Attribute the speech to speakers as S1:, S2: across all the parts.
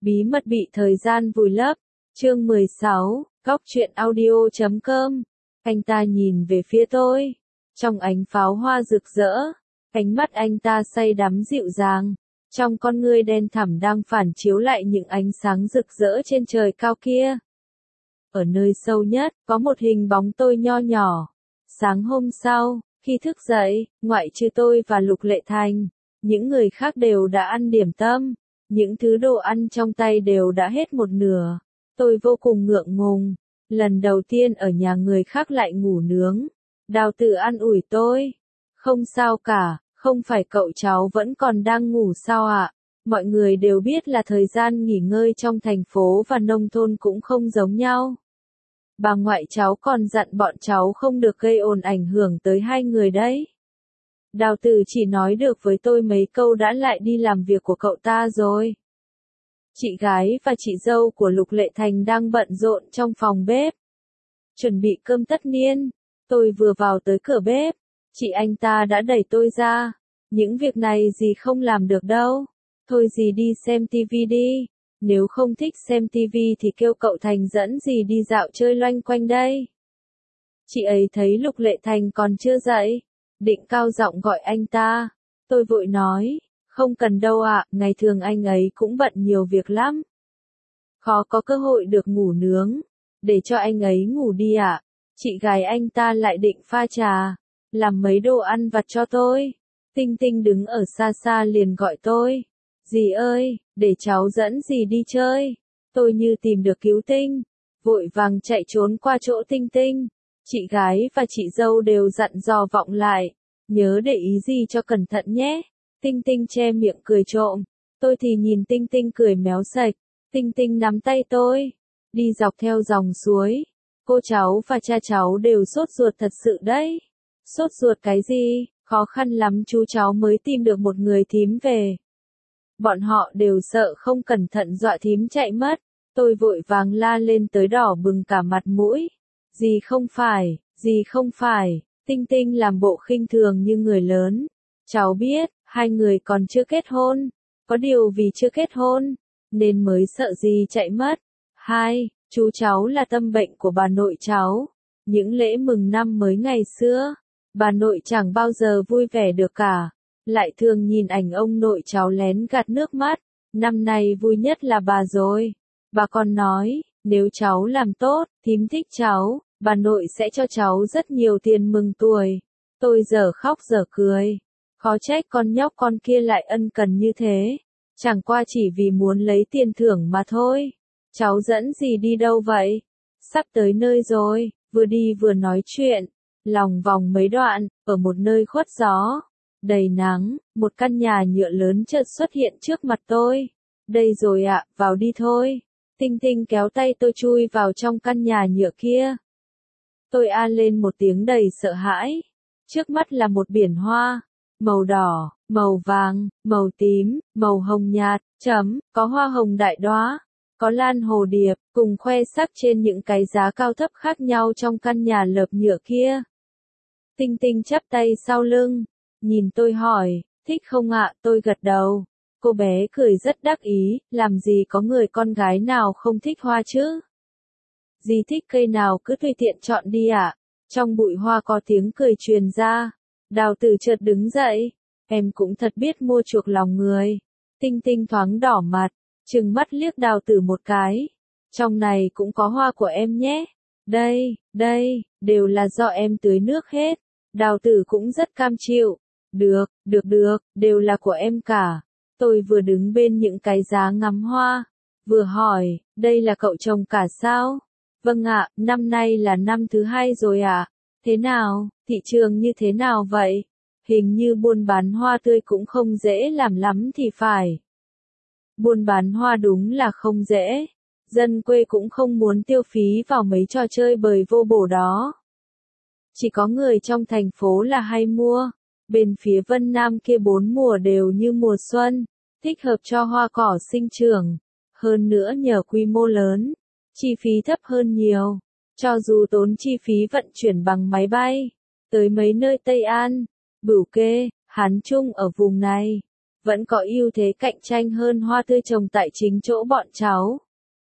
S1: Bí mật bị thời gian vùi lấp. Chương 16, Góc truyện audio.com. Anh ta nhìn về phía tôi. Trong ánh pháo hoa rực rỡ, ánh mắt anh ta say đắm dịu dàng. Trong con ngươi đen thẳm đang phản chiếu lại những ánh sáng rực rỡ trên trời cao kia. Ở nơi sâu nhất, có một hình bóng tôi nho nhỏ. Sáng hôm sau, khi thức dậy, ngoại trừ tôi và Lục Lệ Thành, những người khác đều đã ăn điểm tâm. Những thứ đồ ăn trong tay đều đã hết một nửa. Tôi vô cùng ngượng ngùng. Lần đầu tiên ở nhà người khác lại ngủ nướng. Đào Tử an ủi tôi. Không sao cả, không phải cậu cháu vẫn còn đang ngủ sao ạ? Mọi người đều biết là thời gian nghỉ ngơi trong thành phố và nông thôn cũng không giống nhau. Bà ngoại cháu còn dặn bọn cháu không được gây ồn ảnh hưởng tới hai người đấy. Đào Tử chỉ nói được với tôi mấy câu đã lại đi làm việc của cậu ta rồi. Chị gái và chị dâu của Lục Lệ Thành đang bận rộn trong phòng bếp. Chuẩn bị cơm tất niên. Tôi vừa vào tới cửa bếp, chị anh ta đã đẩy tôi ra. Những việc này dì không làm được đâu. Thôi dì đi xem tivi đi. Nếu không thích xem tivi thì kêu cậu Thành dẫn dì đi dạo chơi loanh quanh đây. Chị ấy thấy Lục Lệ Thành còn chưa dậy, định cao giọng gọi anh ta. Tôi vội nói, không cần đâu ạ, ngày thường anh ấy cũng bận nhiều việc lắm. Khó có cơ hội được ngủ nướng, để cho anh ấy ngủ đi ạ. Chị gái anh ta lại định pha trà, làm mấy đồ ăn vặt cho tôi. Tinh Tinh đứng ở xa xa liền gọi tôi. Dì ơi, để cháu dẫn dì đi chơi. Tôi như tìm được cứu tinh, vội vàng chạy trốn qua chỗ Tinh Tinh. Chị gái và chị dâu đều dặn dò vọng lại, nhớ để ý gì cho cẩn thận nhé. Tinh Tinh che miệng cười trộm, tôi thì nhìn Tinh Tinh cười méo sạch. Tinh Tinh nắm tay tôi, đi dọc theo dòng suối. Cô cháu và cha cháu đều sốt ruột thật sự đấy. Sốt ruột cái gì, khó khăn lắm chú cháu mới tìm được một người thím về. Bọn họ đều sợ không cẩn thận dọa thím chạy mất. Tôi vội vàng la lên tới đỏ bừng cả mặt mũi. Dì không phải, Tinh Tinh làm bộ khinh thường như người lớn. Cháu biết, hai người còn chưa kết hôn. Có điều vì chưa kết hôn, nên mới sợ dì chạy mất. Chú cháu là tâm bệnh của bà nội cháu. Những lễ mừng năm mới ngày xưa, bà nội chẳng bao giờ vui vẻ được cả. Lại thường nhìn ảnh ông nội cháu lén gạt nước mắt. Năm nay vui nhất là bà rồi. Bà còn nói, nếu cháu làm tốt, thím thích cháu, bà nội sẽ cho cháu rất nhiều tiền mừng tuổi. Tôi giờ khóc giờ cười. Khó trách con nhóc con kia lại ân cần như thế. Chẳng qua chỉ vì muốn lấy tiền thưởng mà thôi. Cháu dẫn dì đi đâu vậy? Sắp tới nơi rồi. Vừa đi vừa nói chuyện. Lòng vòng mấy đoạn, ở một nơi khuất gió, đầy nắng, một căn nhà nhựa lớn chợt xuất hiện trước mặt tôi. Đây rồi ạ, vào đi thôi. Tinh Tinh kéo tay tôi chui vào trong căn nhà nhựa kia. Tôi a lên một tiếng đầy sợ hãi. Trước mắt là một biển hoa, màu đỏ, màu vàng, màu tím, màu hồng nhạt, có hoa hồng đại đóa, có lan hồ điệp, cùng khoe sắc trên những cái giá cao thấp khác nhau trong căn nhà lợp nhựa kia. Tinh Tinh chắp tay sau lưng, nhìn tôi hỏi, thích không ạ? Tôi gật đầu. Cô bé cười rất đắc ý, làm gì có người con gái nào không thích hoa chứ? Dì thích cây nào cứ tùy tiện chọn đi ạ. Trong bụi hoa có tiếng cười truyền ra. Đào Tử chợt đứng dậy. Em cũng thật biết mua chuộc lòng người. Tinh Tinh thoáng đỏ mặt, trừng mắt liếc Đào Tử một cái. Trong này cũng có hoa của em nhé. Đây, đều là do em tưới nước hết. Đào Tử cũng rất cam chịu. Được, đều là của em cả. Tôi vừa đứng bên những cái giá ngắm hoa, vừa hỏi, đây là cậu trồng cả sao? Vâng ạ, năm nay là năm thứ 2 rồi ạ. Thế nào, thị trường như thế nào vậy? Hình như buôn bán hoa tươi cũng không dễ làm lắm thì phải. Buôn bán hoa đúng là không dễ. Dân quê cũng không muốn tiêu phí vào mấy trò chơi bời vô bổ đó. Chỉ có người trong thành phố là hay mua. Bên phía Vân Nam kia 4 mùa đều như mùa xuân, thích hợp cho hoa cỏ sinh trưởng. Hơn nữa nhờ quy mô lớn, chi phí thấp hơn nhiều. Cho dù tốn chi phí vận chuyển bằng máy bay, tới mấy nơi Tây An, Bửu Kê, Hán Trung ở vùng này, vẫn có ưu thế cạnh tranh hơn hoa tươi trồng tại chính chỗ bọn cháu.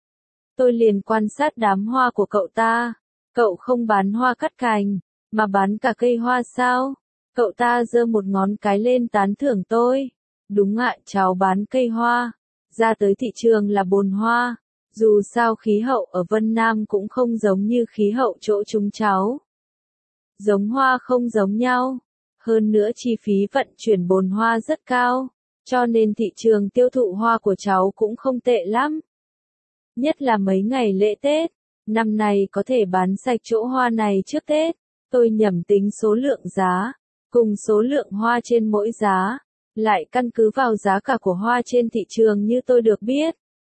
S1: Tôi liền quan sát đám hoa của cậu ta. Cậu không bán hoa cắt cành, mà bán cả cây hoa sao? Cậu ta giơ một ngón cái lên tán thưởng tôi. Đúng ạ, cháu bán cây hoa. Ra tới thị trường là bồn hoa. Dù sao khí hậu ở Vân Nam cũng không giống như khí hậu chỗ chúng cháu. Giống hoa không giống nhau. Hơn nữa chi phí vận chuyển bồn hoa rất cao. Cho nên thị trường tiêu thụ hoa của cháu cũng không tệ lắm. Nhất là mấy ngày lễ Tết. Năm nay có thể bán sạch chỗ hoa này trước Tết. Tôi nhẩm tính số lượng giá, cùng số lượng hoa trên mỗi giá, lại căn cứ vào giá cả của hoa trên thị trường như tôi được biết.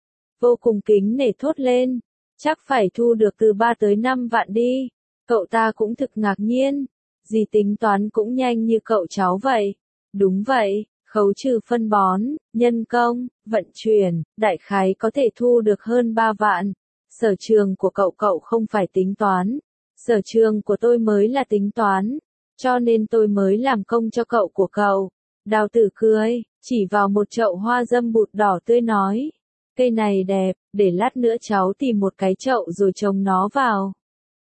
S1: Vô cùng kính nể thốt lên, chắc phải thu được từ 3 tới 5 vạn đi. Cậu ta cũng thực ngạc nhiên, gì tính toán cũng nhanh như cậu cháu vậy. Đúng vậy, khấu trừ phân bón, nhân công, vận chuyển, đại khái có thể thu được hơn 3 vạn. Sở trường của cậu không phải tính toán. Sở trường của tôi mới là tính toán. Cho nên tôi mới làm công cho cậu của cậu. Đào tử cười, chỉ vào một chậu hoa dâm bụt đỏ tươi nói. Cây này đẹp, để lát nữa cháu tìm một cái chậu rồi trồng nó vào.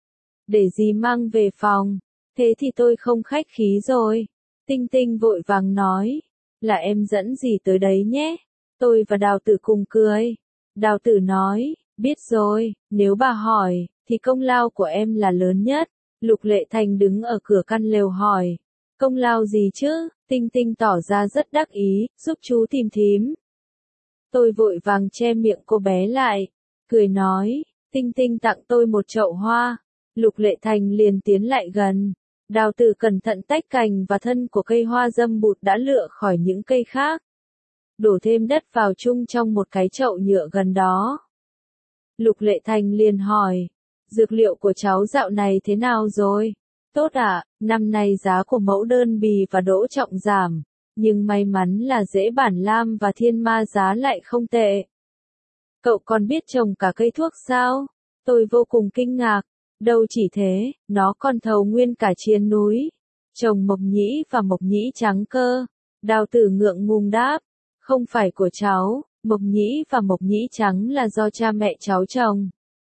S1: Để gì mang về phòng. Thế thì tôi không khách khí rồi. Tinh Tinh vội vàng nói. Là em dẫn gì tới đấy nhé. Tôi và Đào tử cùng cười. Đào tử nói. Biết rồi, nếu bà hỏi, thì công lao của em là lớn nhất. Lục Lệ Thành đứng ở cửa căn lều hỏi. Công lao gì chứ? Tinh Tinh tỏ ra rất đắc ý, giúp chú tìm thím. Tôi vội vàng che miệng cô bé lại, cười nói, Tinh Tinh tặng tôi một chậu hoa. Lục Lệ Thành liền tiến lại gần. Đào tử cẩn thận tách cành và thân của cây hoa dâm bụt đã lựa khỏi những cây khác. Đổ thêm đất vào chung trong một cái chậu nhựa gần đó. Lục Lệ Thành liền hỏi, dược liệu của cháu dạo này thế nào rồi? Tốt ạ, năm nay giá của mẫu đơn bì và đỗ trọng giảm, nhưng may mắn là rễ bản lam và thiên ma giá lại không tệ. Cậu còn biết trồng cả cây thuốc sao? Tôi vô cùng kinh ngạc, đâu chỉ thế, nó còn thầu nguyên cả chiến núi. Trồng mộc nhĩ và mộc nhĩ trắng cơ. Đào tử ngượng ngùng đáp, không phải của cháu. Mộc nhĩ và mộc nhĩ trắng là do cha mẹ cháu trồng.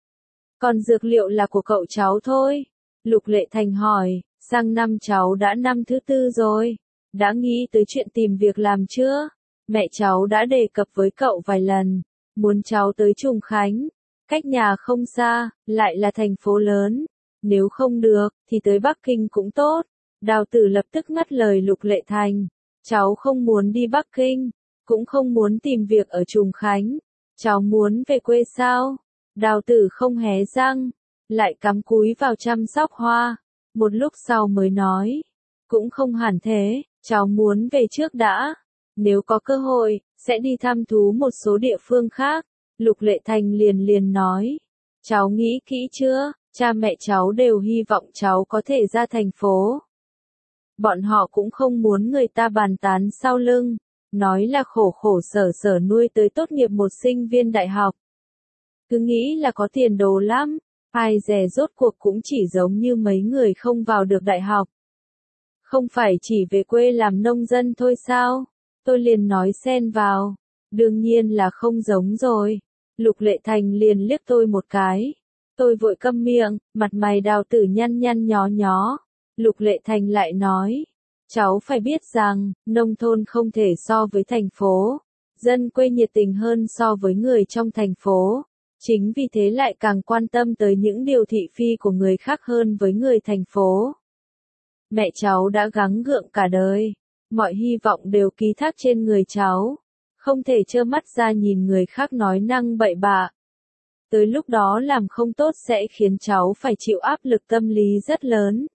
S1: Còn dược liệu là của cậu cháu thôi. Lục Lệ Thành hỏi, sang năm cháu đã năm thứ 4 rồi. Đã nghĩ tới chuyện tìm việc làm chưa? Mẹ cháu đã đề cập với cậu vài lần. Muốn cháu tới Trùng Khánh. Cách nhà không xa, lại là thành phố lớn. Nếu không được, thì tới Bắc Kinh cũng tốt. Đào tử lập tức ngắt lời Lục Lệ Thành. Cháu không muốn đi Bắc Kinh. Cũng không muốn tìm việc ở Trùng Khánh. Cháu muốn về quê sao? Đào tử không hé răng, lại cắm cúi vào chăm sóc hoa. Một lúc sau mới nói. Cũng không hẳn thế, cháu muốn về trước đã. Nếu có cơ hội, sẽ đi thăm thú một số địa phương khác. Lục Lệ Thành liền nói. Cháu nghĩ kỹ chưa? Cha mẹ cháu đều hy vọng cháu có thể ra thành phố. Bọn họ cũng không muốn người ta bàn tán sau lưng. Nói là khổ khổ sở sở nuôi tới tốt nghiệp một sinh viên đại học. Cứ nghĩ là có tiền đồ lắm, ai dè rốt cuộc cũng chỉ giống như mấy người không vào được đại học. Không phải chỉ về quê làm nông dân thôi sao? Tôi liền nói xen vào. Đương nhiên là không giống rồi. Lục Lệ Thành liền liếc tôi một cái. Tôi vội câm miệng, mặt mày Đào tử nhăn nhăn nhó nhó. Lục Lệ Thành lại nói. Cháu phải biết rằng, nông thôn không thể so với thành phố. Dân quê nhiệt tình hơn so với người trong thành phố. Chính vì thế lại càng quan tâm tới những điều thị phi của người khác hơn với người thành phố. Mẹ cháu đã gắng gượng cả đời. Mọi hy vọng đều ký thác trên người cháu. Không thể trơ mắt ra nhìn người khác nói năng bậy bạ. Tới lúc đó làm không tốt sẽ khiến cháu phải chịu áp lực tâm lý rất lớn.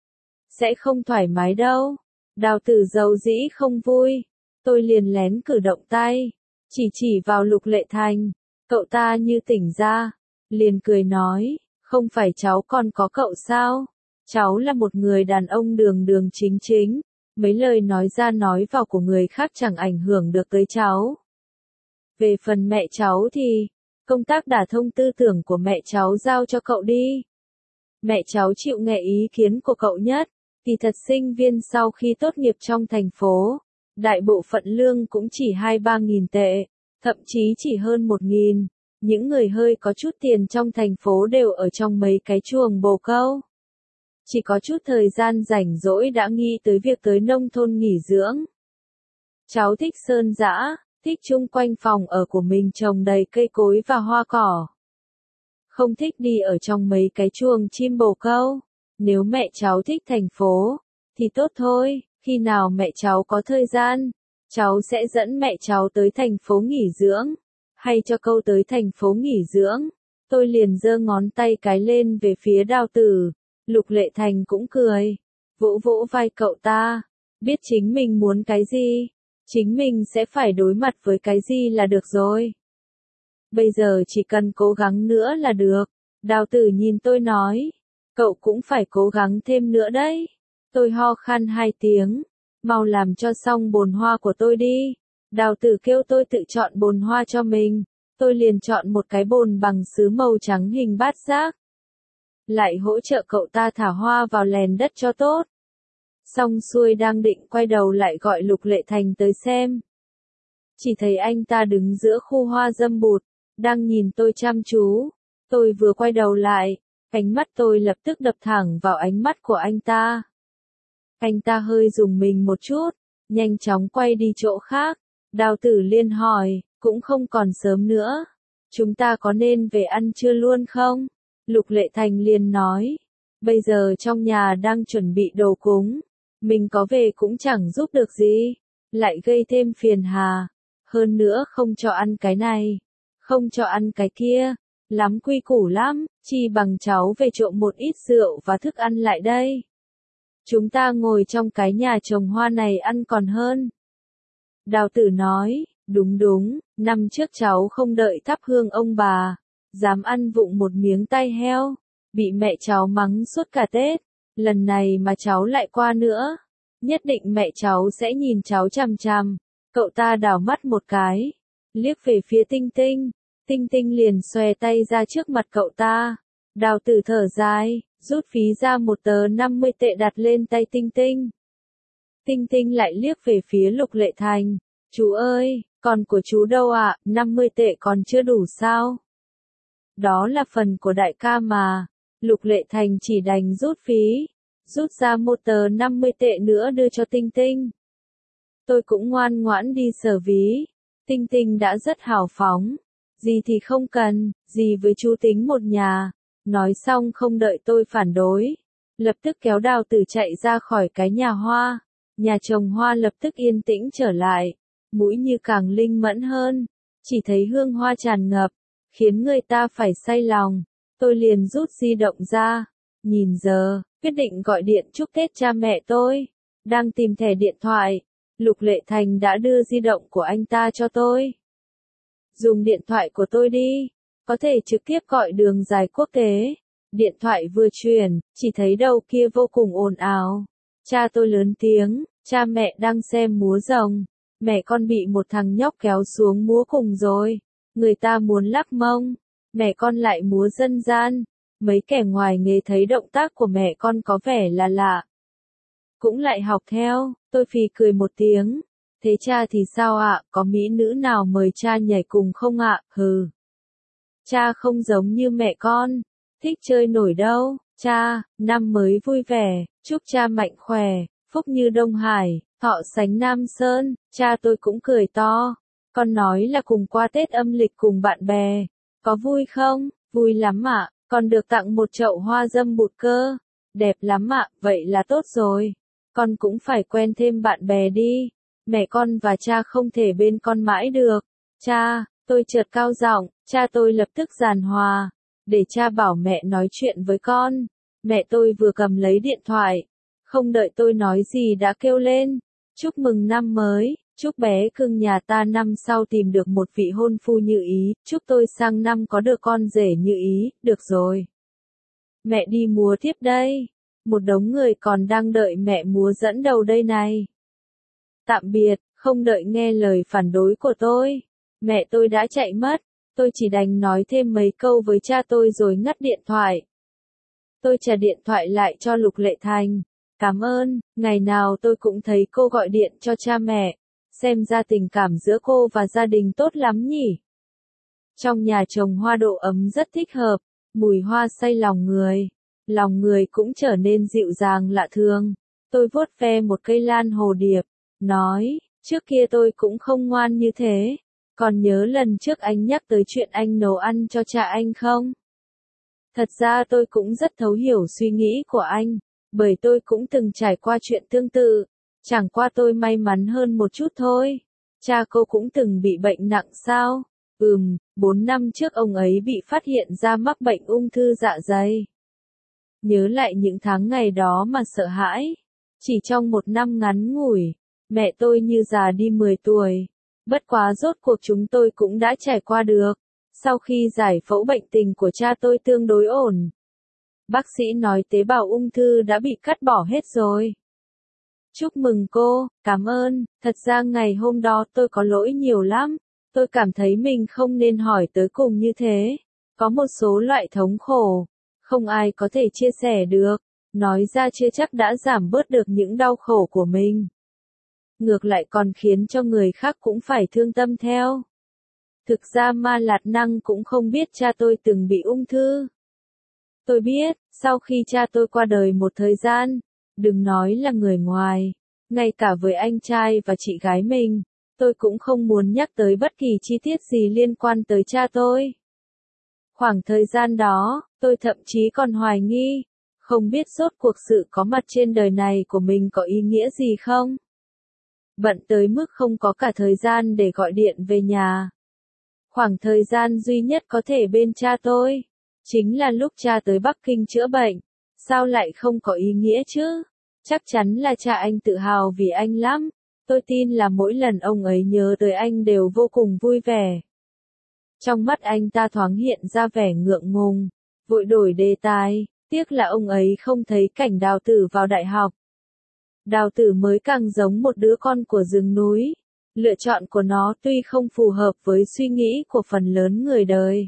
S1: Sẽ không thoải mái đâu. Đào tử dầu dĩ không vui. Tôi liền lén cử động tay. Chỉ vào Lục Lệ Thành. Cậu ta như tỉnh ra. Liền cười nói. Không phải cháu còn có cậu sao? Cháu là một người đàn ông đường đường chính chính. Mấy lời nói ra nói vào của người khác chẳng ảnh hưởng được tới cháu. Về phần mẹ cháu thì, công tác đả thông tư tưởng của mẹ cháu giao cho cậu đi. Mẹ cháu chịu nghe ý kiến của cậu nhất. Thì thật sinh viên sau khi tốt nghiệp trong thành phố, Đại bộ phận lương cũng chỉ 2-3 nghìn tệ, thậm chí chỉ hơn 1 nghìn. Những người hơi có chút tiền trong thành phố đều ở trong mấy cái chuồng bồ câu. Chỉ có chút thời gian rảnh rỗi đã nghĩ tới việc tới nông thôn nghỉ dưỡng. Cháu thích sơn dã, thích chung quanh phòng ở của mình trồng đầy cây cối và hoa cỏ. Không thích đi ở trong mấy cái chuồng chim bồ câu. Nếu mẹ cháu thích thành phố, thì tốt thôi, khi nào mẹ cháu có thời gian, cháu sẽ dẫn mẹ cháu tới thành phố nghỉ dưỡng, hay cho câu tới thành phố nghỉ dưỡng. Tôi liền giơ ngón tay cái lên về phía Đào Tử, Lục Lệ Thành cũng cười, vỗ vỗ vai cậu ta, biết chính mình muốn cái gì, chính mình sẽ phải đối mặt với cái gì là được rồi. Bây giờ chỉ cần cố gắng nữa là được. Đào Tử nhìn tôi nói, cậu cũng phải cố gắng thêm nữa đấy. Tôi ho khan 2 tiếng, mau làm cho xong bồn hoa của tôi đi. Đào Tử kêu tôi tự chọn bồn hoa cho mình, tôi liền chọn một cái bồn bằng sứ màu trắng hình bát giác. Lại hỗ trợ cậu ta thả hoa vào lèn đất cho tốt. Xong xuôi đang định quay đầu lại gọi Lục Lệ Thành tới xem. Chỉ thấy anh ta đứng giữa khu hoa dâm bụt, đang nhìn tôi chăm chú. Tôi vừa quay đầu lại, ánh mắt tôi lập tức đập thẳng vào ánh mắt của anh ta. Anh ta hơi rùng mình một chút, nhanh chóng quay đi chỗ khác. Đào Tử liền hỏi, cũng không còn sớm nữa. Chúng ta có nên về ăn trưa luôn không? Lục Lệ Thành liền nói, bây giờ trong nhà đang chuẩn bị đồ cúng. Mình có về cũng chẳng giúp được gì, lại gây thêm phiền hà. Hơn nữa không cho ăn cái này, không cho ăn cái kia, lắm quy củ lắm, chi bằng cháu về trộm một ít rượu và thức ăn lại đây. Chúng ta ngồi trong cái nhà trồng hoa này ăn còn hơn. Đào Tử nói, đúng đúng, năm trước cháu không đợi thắp hương ông bà, dám ăn vụng một miếng tai heo, bị mẹ cháu mắng suốt cả Tết. Lần này mà cháu lại qua nữa, nhất định mẹ cháu sẽ nhìn cháu chằm chằm. Cậu ta đảo mắt một cái, liếc về phía Tinh Tinh. Tinh Tinh liền xòe tay ra trước mặt cậu ta. Đào Tử thở dài, rút phí ra một tờ 50 tệ đặt lên tay Tinh Tinh. Tinh Tinh lại liếc về phía Lục Lệ Thành. Chú ơi, còn của chú đâu ạ, 50 tệ còn chưa đủ sao? Đó là phần của đại ca mà. Lục Lệ Thành chỉ đành rút phí, rút ra một tờ 50 tệ nữa đưa cho Tinh Tinh. Tôi cũng ngoan ngoãn đi sờ ví. Tinh Tinh đã rất hào phóng. Gì thì không cần, gì với chú tính một nhà. Nói xong không đợi tôi phản đối, lập tức kéo Đào Tử chạy ra khỏi cái nhà hoa. Nhà trồng hoa lập tức yên tĩnh trở lại, mũi như càng linh mẫn hơn, chỉ thấy hương hoa tràn ngập, khiến người ta phải say lòng. Tôi liền rút di động ra, nhìn giờ, quyết định gọi điện chúc Tết cha mẹ tôi. Đang tìm thẻ điện thoại, Lục Lệ Thành đã đưa di động của anh ta cho tôi. Dùng điện thoại của tôi đi, có thể trực tiếp gọi đường dài quốc tế. Điện thoại vừa truyền, chỉ thấy đầu kia vô cùng ồn ào. Cha tôi lớn tiếng, cha mẹ đang xem múa rồng. Mẹ con bị một thằng nhóc kéo xuống múa cùng rồi. Người ta muốn lắc mông, mẹ con lại múa dân gian. Mấy kẻ ngoài nghề thấy động tác của mẹ con có vẻ là lạ, cũng lại học theo. Tôi phì cười một tiếng. Thế cha thì sao ạ, có mỹ nữ nào mời cha nhảy cùng không ạ? Hừ. Cha không giống như mẹ con, thích chơi nổi đâu. Cha, năm mới vui vẻ, chúc cha mạnh khỏe, phúc như Đông Hải, thọ sánh Nam Sơn. Cha tôi cũng cười to. Con nói là cùng qua Tết âm lịch cùng bạn bè. Có vui không? Vui lắm ạ, con được tặng một chậu hoa dâm bụt cơ. Đẹp lắm ạ, vậy là tốt rồi. Con cũng phải quen thêm bạn bè đi. Mẹ con và cha không thể bên con mãi được. Cha, tôi chợt cao giọng, cha tôi lập tức giàn hòa, để cha bảo mẹ nói chuyện với con. Mẹ tôi vừa cầm lấy điện thoại, không đợi tôi nói gì đã kêu lên. Chúc mừng năm mới, chúc bé cưng nhà ta năm sau tìm được một vị hôn phu như ý, chúc tôi sang năm có được con rể như ý, được rồi. Mẹ đi múa tiếp đây. Một đống người còn đang đợi mẹ múa dẫn đầu đây này. Tạm biệt, không đợi nghe lời phản đối của tôi. Mẹ tôi đã chạy mất, tôi chỉ đành nói thêm mấy câu với cha tôi rồi ngắt điện thoại. Tôi trả điện thoại lại cho Lục Lệ Thành. Cảm ơn, ngày nào tôi cũng thấy cô gọi điện cho cha mẹ. xem ra tình cảm giữa cô và gia đình tốt lắm nhỉ. Trong nhà trồng hoa độ ấm rất thích hợp, mùi hoa say lòng người cũng trở nên dịu dàng lạ thường. Tôi vuốt ve một cây lan hồ điệp, nói, trước kia tôi cũng không ngoan như thế. Còn nhớ lần trước anh nhắc tới chuyện anh nấu ăn cho cha anh không? Thật ra tôi cũng rất thấu hiểu suy nghĩ của anh, bởi tôi cũng từng trải qua chuyện tương tự, chẳng qua tôi may mắn hơn một chút thôi. Cha cô cũng từng bị bệnh nặng sao? 4 năm trước ông ấy bị phát hiện ra mắc bệnh ung thư dạ dày. Nhớ lại những tháng ngày đó mà sợ hãi. Chỉ trong một năm ngắn ngủi, mẹ tôi như già đi 10 tuổi. Bất quá rốt cuộc chúng tôi cũng đã trải qua được. Sau khi giải phẫu bệnh tình của cha tôi tương đối ổn. Bác sĩ nói tế bào ung thư đã bị cắt bỏ hết rồi. Chúc mừng cô, cảm ơn, thật ra ngày hôm đó tôi có lỗi nhiều lắm. Tôi cảm thấy mình không nên hỏi tới cùng như thế. Có một số loại thống khổ, không ai có thể chia sẻ được. Nói ra chưa chắc đã giảm bớt được những đau khổ của mình. Ngược lại còn khiến cho người khác cũng phải thương tâm theo. Thực ra Ma Lạt Năng cũng không biết cha tôi từng bị ung thư. Tôi biết, sau khi cha tôi qua đời một thời gian, đừng nói là người ngoài, ngay cả với anh trai và chị gái mình, tôi cũng không muốn nhắc tới bất kỳ chi tiết gì liên quan tới cha tôi. Khoảng thời gian đó, tôi thậm chí còn hoài nghi, không biết rốt cuộc sự có mặt trên đời này của mình có ý nghĩa gì không? Bận tới mức không có cả thời gian để gọi điện về nhà. Khoảng thời gian duy nhất có thể bên cha tôi, chính là lúc cha tới Bắc Kinh chữa bệnh. Sao lại không có ý nghĩa chứ? Chắc chắn là cha anh tự hào vì anh lắm. Tôi tin là mỗi lần ông ấy nhớ tới anh đều vô cùng vui vẻ. Trong mắt anh ta thoáng hiện ra vẻ ngượng ngùng, vội đổi đề tài, tiếc là ông ấy không thấy cảnh Đào Tử vào đại học. Đào Tử mới càng giống một đứa con của rừng núi. Lựa chọn của nó tuy không phù hợp với suy nghĩ của phần lớn người đời.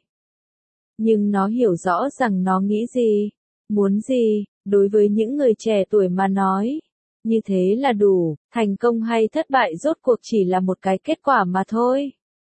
S1: Nhưng nó hiểu rõ rằng nó nghĩ gì, muốn gì, đối với những người trẻ tuổi mà nói. Như thế là đủ, thành công hay thất bại rốt cuộc chỉ là một cái kết quả mà thôi.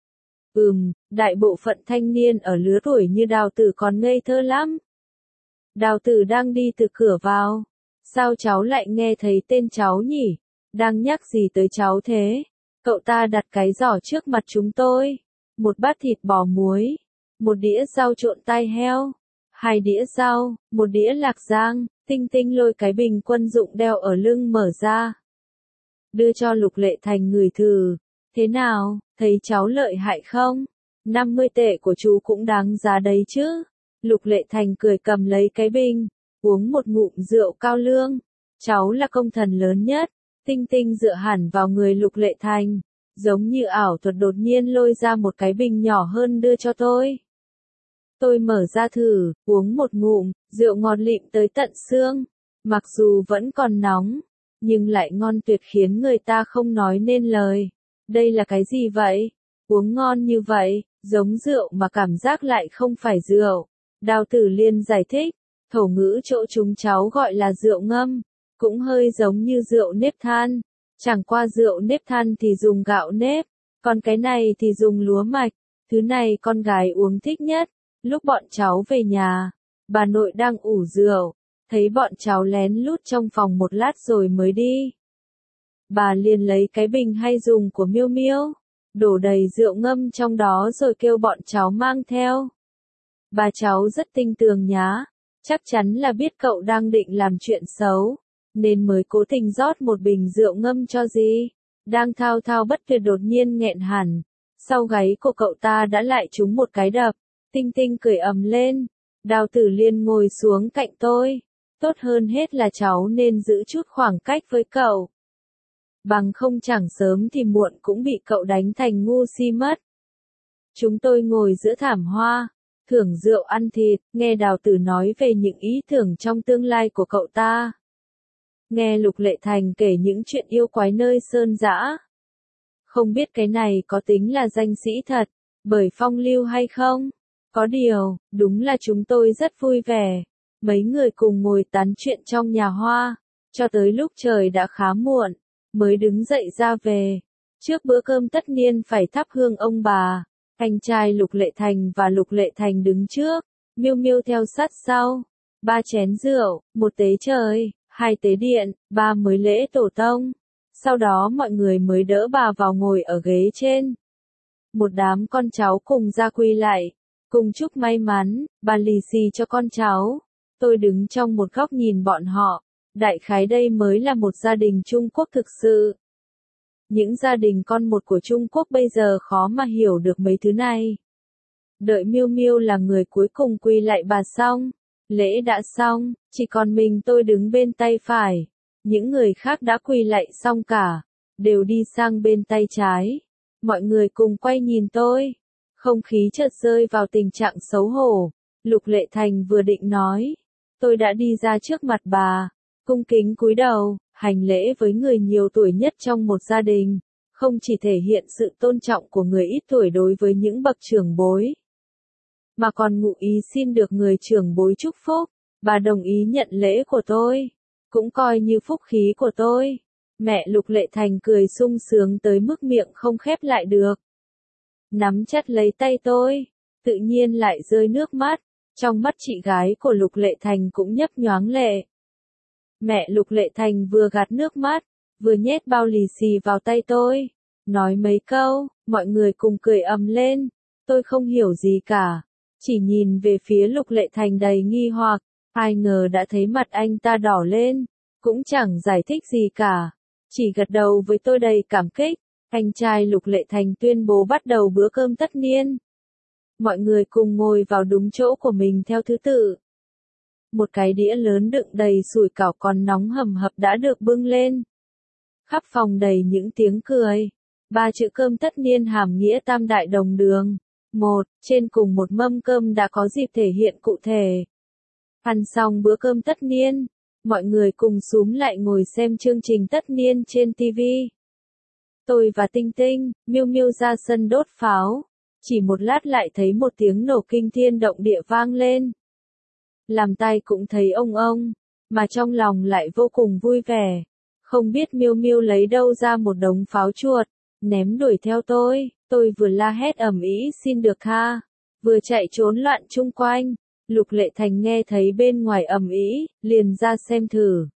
S1: Đại bộ phận thanh niên ở lứa tuổi như Đào Tử còn ngây thơ lắm. Đào Tử đang đi từ cửa vào. Sao cháu lại nghe thấy tên cháu nhỉ? Đang nhắc gì tới cháu thế? Cậu ta đặt cái giỏ trước mặt chúng tôi. Một bát thịt bò muối. Một đĩa rau trộn tai heo. 2 đĩa rau, 1 đĩa lạc rang. Tinh Tinh lôi cái bình quân dụng đeo ở lưng mở ra. Đưa cho Lục Lệ Thành ngửi thử. Thế nào, thấy cháu lợi hại không? 50 tệ của chú cũng đáng giá đấy chứ. Lục Lệ Thành cười cầm lấy cái bình, uống một ngụm rượu cao lương. Cháu là công thần lớn nhất. Tinh Tinh dựa hẳn vào người Lục Lệ Thành, giống như ảo thuật đột nhiên lôi ra một cái bình nhỏ hơn đưa cho tôi. Tôi mở ra thử, uống một ngụm, rượu ngọt lịm tới tận xương. Mặc dù vẫn còn nóng, nhưng lại ngon tuyệt khiến người ta không nói nên lời. Đây là cái gì vậy? Uống ngon như vậy, giống rượu mà cảm giác lại không phải rượu. Đào Tử Liên giải thích, thổ ngữ chỗ chúng cháu gọi là rượu ngâm, cũng hơi giống như rượu nếp than. Chẳng qua rượu nếp than thì dùng gạo nếp, còn cái này thì dùng lúa mạch. Thứ này con gái uống thích nhất. Lúc bọn cháu về nhà, bà nội đang ủ rượu, thấy bọn cháu lén lút trong phòng một lát rồi mới đi. Bà liền lấy cái bình hay dùng của Miêu Miêu, đổ đầy rượu ngâm trong đó rồi kêu bọn cháu mang theo. Bà cháu rất tinh tường nhá, chắc chắn là biết cậu đang định làm chuyện xấu, nên mới cố tình rót một bình rượu ngâm cho gì. Đang thao thao bất tuyệt đột nhiên nghẹn hẳn, sau gáy của cậu ta đã lại trúng một cái đập. Tinh Tinh cười ầm lên. Đào Tử Liên ngồi xuống cạnh tôi. Tốt hơn hết là cháu nên giữ chút khoảng cách với cậu. Bằng không chẳng sớm thì muộn cũng bị cậu đánh thành ngu si mất. Chúng tôi ngồi giữa thảm hoa, thưởng rượu ăn thịt, nghe Đào Tử nói về những ý tưởng trong tương lai của cậu ta. Nghe Lục Lệ Thành kể những chuyện yêu quái nơi sơn dã. Không biết cái này có tính là danh sĩ thật, bởi phong lưu hay không? Có điều, đúng là chúng tôi rất vui vẻ. Mấy người cùng ngồi tán chuyện trong nhà hoa, cho tới lúc trời đã khá muộn, mới đứng dậy ra về. Trước bữa cơm tất niên phải thắp hương ông bà. Anh trai Lục Lệ Thành và Lục Lệ Thành đứng trước, Miêu Miêu theo sát sau. 3 chén rượu, 1 tế trời, 2 tế điện, 3 mới lễ tổ tông. Sau đó mọi người mới đỡ bà vào ngồi ở ghế trên. Một đám con cháu cùng ra quy lại, cùng chúc may mắn, bà lì xì cho con cháu. Tôi đứng trong một góc nhìn bọn họ. Đại khái đây mới là một gia đình Trung Quốc thực sự. Những gia đình con một của Trung Quốc bây giờ khó mà hiểu được mấy thứ này. Đợi Miêu Miêu là người cuối cùng quy lại bà xong. Lễ đã xong, chỉ còn mình tôi đứng bên tay phải. Những người khác đã quy lại xong cả, đều đi sang bên tay trái. Mọi người cùng quay nhìn tôi. Không khí chợt rơi vào tình trạng xấu hổ. Lục Lệ Thành vừa định nói. Tôi đã đi ra trước mặt bà, cung kính cúi đầu, hành lễ với người nhiều tuổi nhất trong một gia đình. Không chỉ thể hiện sự tôn trọng của người ít tuổi đối với những bậc trưởng bối, mà còn ngụ ý xin được người trưởng bối chúc phúc. Bà đồng ý nhận lễ của tôi, cũng coi như phúc khí của tôi. Mẹ Lục Lệ Thành cười sung sướng tới mức miệng không khép lại được. Nắm chặt lấy tay tôi, tự nhiên lại rơi nước mắt. Trong mắt chị gái của Lục Lệ Thành cũng nhấp nhoáng lệ. Mẹ Lục Lệ Thành vừa gạt nước mắt, vừa nhét bao lì xì vào tay tôi. Nói mấy câu, mọi người cùng cười ầm lên. Tôi không hiểu gì cả, chỉ nhìn về phía Lục Lệ Thành đầy nghi hoặc. Ai ngờ đã thấy mặt anh ta đỏ lên, cũng chẳng giải thích gì cả, chỉ gật đầu với tôi đầy cảm kích. Anh trai Lục Lệ Thành tuyên bố bắt đầu bữa cơm tất niên. Mọi người cùng ngồi vào đúng chỗ của mình theo thứ tự. Một cái đĩa lớn đựng đầy sủi cảo còn nóng hầm hập đã được bưng lên. Khắp phòng đầy những tiếng cười. 3 chữ cơm tất niên hàm nghĩa tam đại đồng đường. Trên cùng một mâm cơm đã có dịp thể hiện cụ thể. Ăn xong bữa cơm tất niên, mọi người cùng xúm lại ngồi xem chương trình tất niên trên TV. Tôi và Tinh Tinh, Miêu Miêu ra sân đốt pháo. Chỉ một lát lại thấy một tiếng nổ kinh thiên động địa vang lên. Làm tai cũng thấy ông, mà trong lòng lại vô cùng vui vẻ. Không biết Miêu Miêu lấy đâu ra một đống pháo chuột, ném đuổi theo tôi vừa la hét ầm ĩ xin được tha, vừa chạy trốn loạn chung quanh. Lục Lệ Thành nghe thấy bên ngoài ầm ĩ, liền ra xem thử.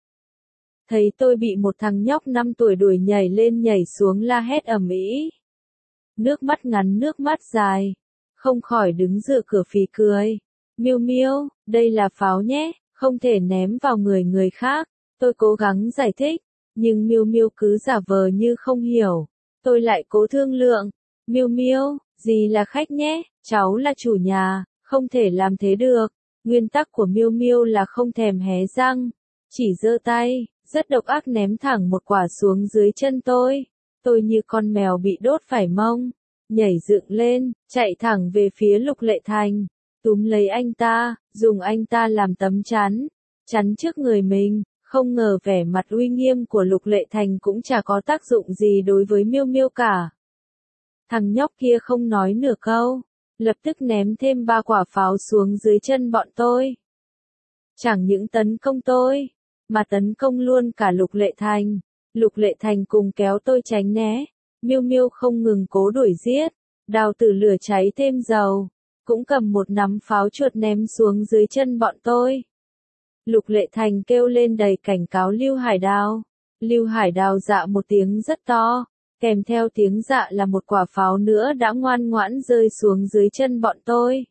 S1: Thấy tôi bị một thằng nhóc 5 tuổi đuổi nhảy lên nhảy xuống la hét ầm ĩ. Nước mắt ngắn nước mắt dài, không khỏi đứng dựa cửa phì cười. Miêu Miêu, đây là pháo nhé, không thể ném vào người khác. Tôi cố gắng giải thích, nhưng Miêu Miêu cứ giả vờ như không hiểu. Tôi lại cố thương lượng. Miêu Miêu, dì là khách nhé, cháu là chủ nhà, không thể làm thế được. Nguyên tắc của Miêu Miêu là không thèm hé răng, chỉ giơ tay, rất độc ác ném thẳng một quả xuống dưới chân tôi. Tôi như con mèo bị đốt phải mông, nhảy dựng lên, chạy thẳng về phía Lục Lệ Thành, túm lấy anh ta, dùng anh ta làm tấm chắn trước người mình. Không ngờ vẻ mặt uy nghiêm của Lục Lệ Thành cũng chả có tác dụng gì đối với Miêu Miêu cả. Thằng nhóc kia không nói nửa câu, lập tức ném thêm 3 quả pháo xuống dưới chân bọn tôi. Chẳng những tấn công tôi, mà tấn công luôn cả Lục Lệ Thành. Lục Lệ Thành cùng kéo tôi tránh né. Miêu Miêu không ngừng cố đuổi giết, đào tử lửa cháy thêm dầu, cũng cầm một nắm pháo chuột ném xuống dưới chân bọn tôi. Lục Lệ Thành kêu lên đầy cảnh cáo Lưu Hải Đào. Lưu Hải Đào dạ một tiếng rất to, kèm theo tiếng dạ là một quả pháo nữa đã ngoan ngoãn rơi xuống dưới chân bọn tôi.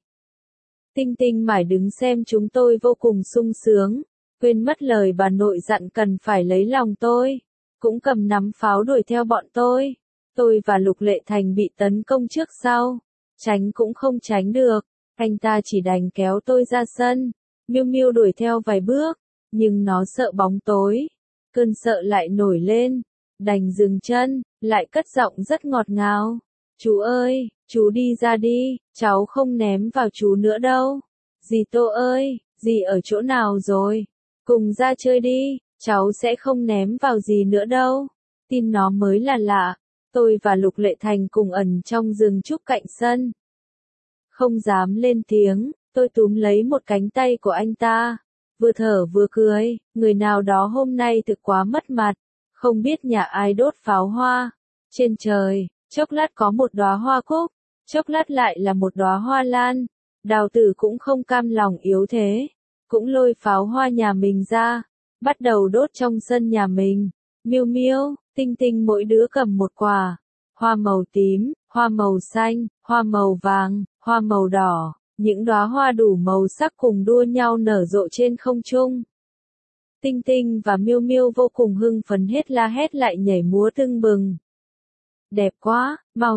S1: Tinh Tinh mải đứng xem chúng tôi vô cùng sung sướng, quên mất lời bà nội dặn cần phải lấy lòng tôi, cũng cầm nắm pháo đuổi theo bọn tôi. Tôi và Lục Lệ Thành bị tấn công trước sau, tránh cũng không tránh được, anh ta chỉ đành kéo tôi ra sân. Miêu Miêu đuổi theo vài bước, nhưng nó sợ bóng tối, cơn sợ lại nổi lên, đành dừng chân, lại cất giọng rất ngọt ngào. Chú ơi, chú đi ra đi, cháu không ném vào chú nữa đâu. Dì Tô ơi, dì ở chỗ nào rồi? Cùng ra chơi đi, cháu sẽ không ném vào dì nữa đâu. Tin nó mới là lạ. Tôi và Lục Lệ Thành cùng ẩn trong rừng trúc cạnh sân. Không dám lên tiếng, tôi túm lấy một cánh tay của anh ta, vừa thở vừa cười. Người nào đó hôm nay thực quá mất mặt, không biết nhà ai đốt pháo hoa, Trên trời, chốc lát có một đóa hoa cúc, chốc lát lại là một đóa hoa lan. Đào tử cũng không cam lòng yếu thế, cũng lôi pháo hoa nhà mình ra, bắt đầu đốt trong sân nhà mình. Miêu Miêu, Tinh Tinh mỗi đứa cầm một quả, hoa màu tím, hoa màu xanh, hoa màu vàng, hoa màu đỏ, những đóa hoa đủ màu sắc cùng đua nhau nở rộ trên không trung. Tinh Tinh và Miêu Miêu vô cùng hưng phấn hết la hét lại nhảy múa tưng bừng. Đẹp quá,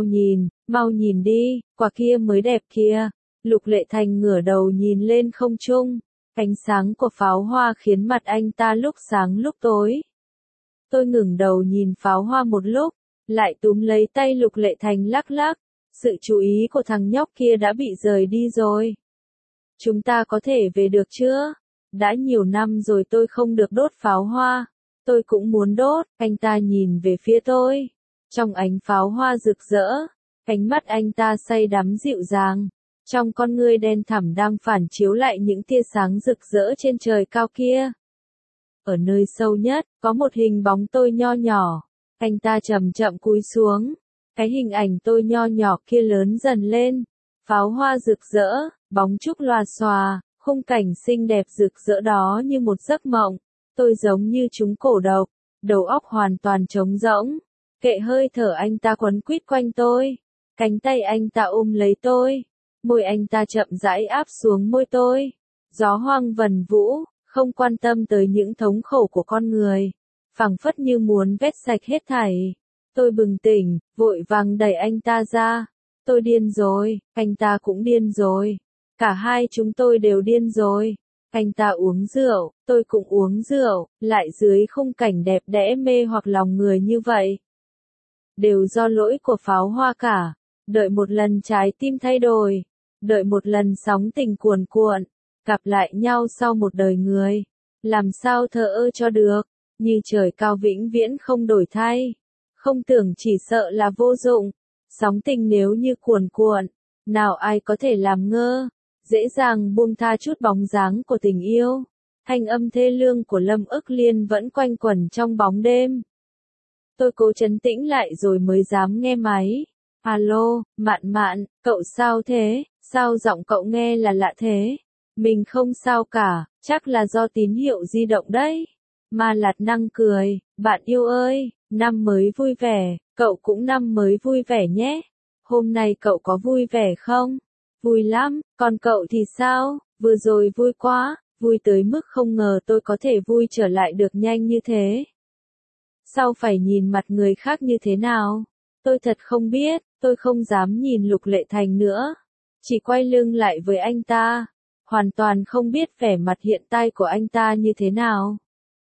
S1: mau nhìn đi, quả kia mới đẹp kia. Lục Lệ Thành ngửa đầu nhìn lên không trung, ánh sáng của pháo hoa khiến mặt anh ta lúc sáng lúc tối. Tôi ngẩng đầu nhìn pháo hoa một lúc, lại túm lấy tay Lục Lệ Thành lắc lắc, sự chú ý của thằng nhóc kia đã bị rời đi rồi. Chúng ta có thể về được chưa? Đã nhiều năm rồi tôi không được đốt pháo hoa, tôi cũng muốn đốt. Anh ta nhìn về phía tôi, trong ánh pháo hoa rực rỡ, ánh mắt anh ta say đắm dịu dàng. Trong con ngươi đen thẳm đang phản chiếu lại những tia sáng rực rỡ trên trời cao kia. Ở nơi sâu nhất, có một hình bóng tôi nho nhỏ. Anh ta chậm chậm cúi xuống. Cái hình ảnh tôi nho nhỏ kia lớn dần lên. Pháo hoa rực rỡ, bóng trúc lòa xòa, khung cảnh xinh đẹp rực rỡ đó như một giấc mộng. Tôi giống như trúng cổ độc, đầu óc hoàn toàn trống rỗng. Kệ hơi thở anh ta quấn quýt quanh tôi. Cánh tay anh ta ôm lấy tôi. Môi anh ta chậm rãi áp xuống môi tôi. Gió hoang vần vũ, không quan tâm tới những thống khổ của con người. Phảng phất như muốn vét sạch hết thảy. Tôi bừng tỉnh, vội vàng đẩy anh ta ra. Tôi điên rồi, anh ta cũng điên rồi. Cả hai chúng tôi đều điên rồi. Anh ta uống rượu, tôi cũng uống rượu, lại dưới khung cảnh đẹp đẽ mê hoặc lòng người như vậy. Đều do lỗi của pháo hoa cả. Đợi một lần trái tim thay đổi. Đợi một lần sóng tình cuồn cuộn, gặp lại nhau sau một đời người. Làm sao thờ ơ cho được, như trời cao vĩnh viễn không đổi thay. Không tưởng chỉ sợ là vô dụng, sóng tình nếu như cuồn cuộn, nào ai có thể làm ngơ, dễ dàng buông tha chút bóng dáng của tình yêu. Thanh âm thê lương của Lâm Ức Liên vẫn quanh quẩn trong bóng đêm. Tôi cố trấn tĩnh lại rồi mới dám nghe máy. Alo, Mạn Mạn, cậu sao thế? Sao giọng cậu nghe là lạ thế? Mình không sao cả, chắc là do tín hiệu di động đấy. Ma Lạt Năng cười, bạn yêu ơi, năm mới vui vẻ, cậu cũng năm mới vui vẻ nhé. Hôm nay cậu có vui vẻ không? Vui lắm, còn cậu thì sao? Vừa rồi vui quá, vui tới mức không ngờ tôi có thể vui trở lại được nhanh như thế. Sao phải nhìn mặt người khác như thế nào? Tôi thật không biết, tôi không dám nhìn Lục Lệ Thành nữa. Chỉ quay lưng lại với anh ta. Hoàn toàn không biết vẻ mặt hiện tại của anh ta như thế nào.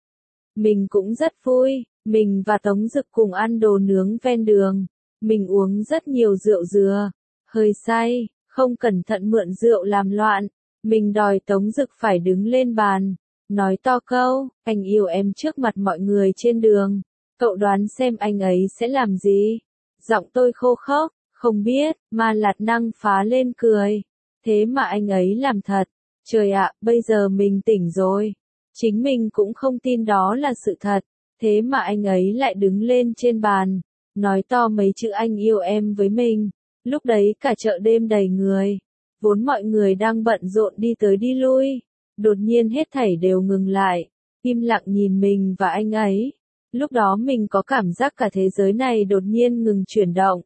S1: Mình cũng rất vui, mình và Tống Dực cùng ăn đồ nướng ven đường. Mình uống rất nhiều rượu dừa. Hơi say, không cẩn thận mượn rượu làm loạn. Mình đòi Tống Dực phải đứng lên bàn. Nói to câu, anh yêu em trước mặt mọi người trên đường. Cậu đoán xem anh ấy sẽ làm gì? Giọng tôi khô khốc, không biết, Ma Lạt Năng phá lên cười. Thế mà anh ấy làm thật. Trời ạ, bây giờ mình tỉnh rồi. Chính mình cũng không tin đó là sự thật. Thế mà anh ấy lại đứng lên trên bàn. Nói to mấy chữ anh yêu em với mình. Lúc đấy cả chợ đêm đầy người. Vốn mọi người đang bận rộn đi tới đi lui. Đột nhiên hết thảy đều ngừng lại. Im lặng nhìn mình và anh ấy. Lúc đó mình có cảm giác cả thế giới này đột nhiên ngừng chuyển động.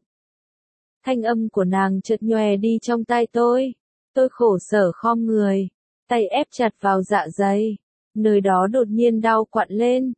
S1: Thanh âm của nàng chợt nhòe đi trong tai tôi. Tôi khổ sở khom người. Tay ép chặt vào dạ dày. Nơi đó đột nhiên đau quặn lên.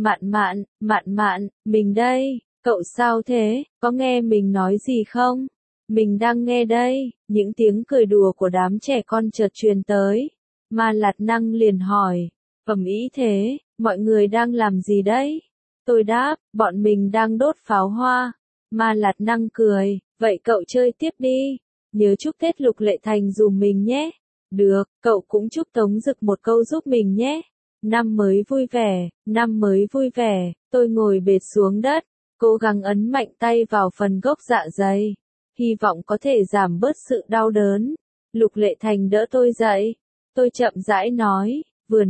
S1: Mạn Mạn, mình đây. Cậu sao thế? Có nghe mình nói gì không? Mình đang nghe đây. Những tiếng cười đùa của đám trẻ con chợt truyền tới. Ma Lạt Năng liền hỏi. Ầm ĩ thế, mọi người đang làm gì đấy? Tôi đáp, bọn mình đang đốt pháo hoa. Ma Lạt Năng cười, vậy cậu chơi tiếp đi. Nhớ chúc Tết Lục Lệ Thành dùm mình nhé. Được, cậu cũng chúc Tống Dực một câu giúp mình nhé. Năm mới vui vẻ, năm mới vui vẻ. Tôi ngồi bệt xuống đất, cố gắng ấn mạnh tay vào phần gốc dạ dày. Hy vọng có thể giảm bớt sự đau đớn. Lục Lệ Thành đỡ tôi dậy. Tôi chậm rãi nói, vừa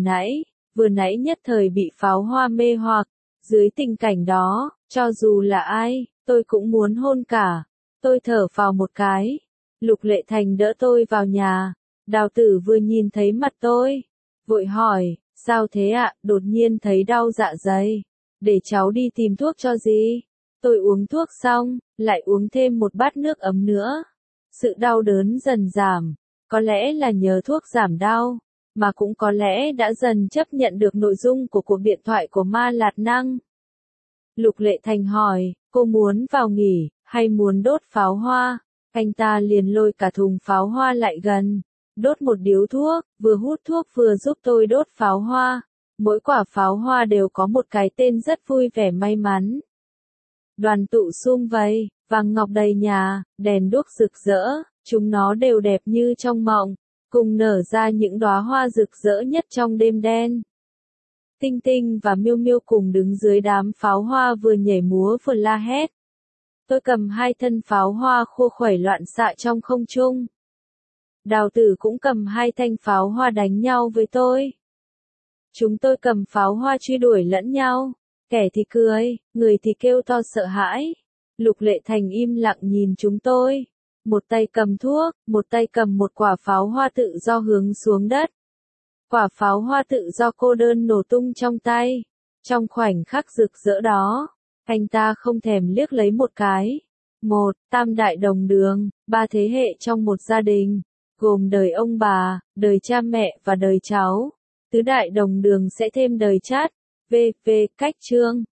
S1: nãy nhất thời bị pháo hoa mê hoặc. Dưới tình cảnh đó, cho dù là ai, Tôi cũng muốn hôn cả. Tôi thở phào một cái. Lục Lệ Thành đỡ tôi vào nhà. Đào Tử vừa nhìn thấy mặt tôi, vội hỏi, sao thế ạ, đột nhiên thấy đau dạ dày. Để cháu đi tìm thuốc cho gì? Tôi uống thuốc xong, lại uống thêm một bát nước ấm nữa. Sự đau đớn dần giảm, có lẽ là nhờ thuốc giảm đau, mà cũng có lẽ đã dần chấp nhận được nội dung của cuộc điện thoại của Ma Lạt Năng. Lục Lệ Thành hỏi, cô muốn vào nghỉ, hay muốn đốt pháo hoa? Anh ta liền lôi cả thùng pháo hoa lại gần, đốt một điếu thuốc, vừa hút thuốc vừa giúp tôi đốt pháo hoa. Mỗi quả pháo hoa đều có một cái tên rất vui vẻ may mắn. Đoàn tụ sum vầy, vàng ngọc đầy nhà, đèn đuốc rực rỡ, chúng nó đều đẹp như trong mộng, cùng nở ra những đóa hoa rực rỡ nhất trong đêm đen. Tinh Tinh và Miêu Miêu cùng đứng dưới đám pháo hoa vừa nhảy múa vừa la hét. Tôi cầm hai thân pháo hoa khô khuẩy loạn xạ trong không trung. Đào Tử cũng cầm hai thanh pháo hoa đánh nhau với tôi. Chúng tôi cầm pháo hoa truy đuổi lẫn nhau. Kẻ thì cười, người thì kêu to sợ hãi. Lục Lệ Thành im lặng nhìn chúng tôi. Một tay cầm thuốc, một tay cầm một quả pháo hoa tự do hướng xuống đất. Quả pháo hoa tự do cô đơn nổ tung trong tay. Trong khoảnh khắc rực rỡ đó, anh ta không thèm liếc lấy một cái. Một, tam đại đồng đường, ba thế hệ trong một gia đình, gồm đời ông bà, đời cha mẹ và đời cháu. Tứ đại đồng đường sẽ thêm đời chát. V. Cách chương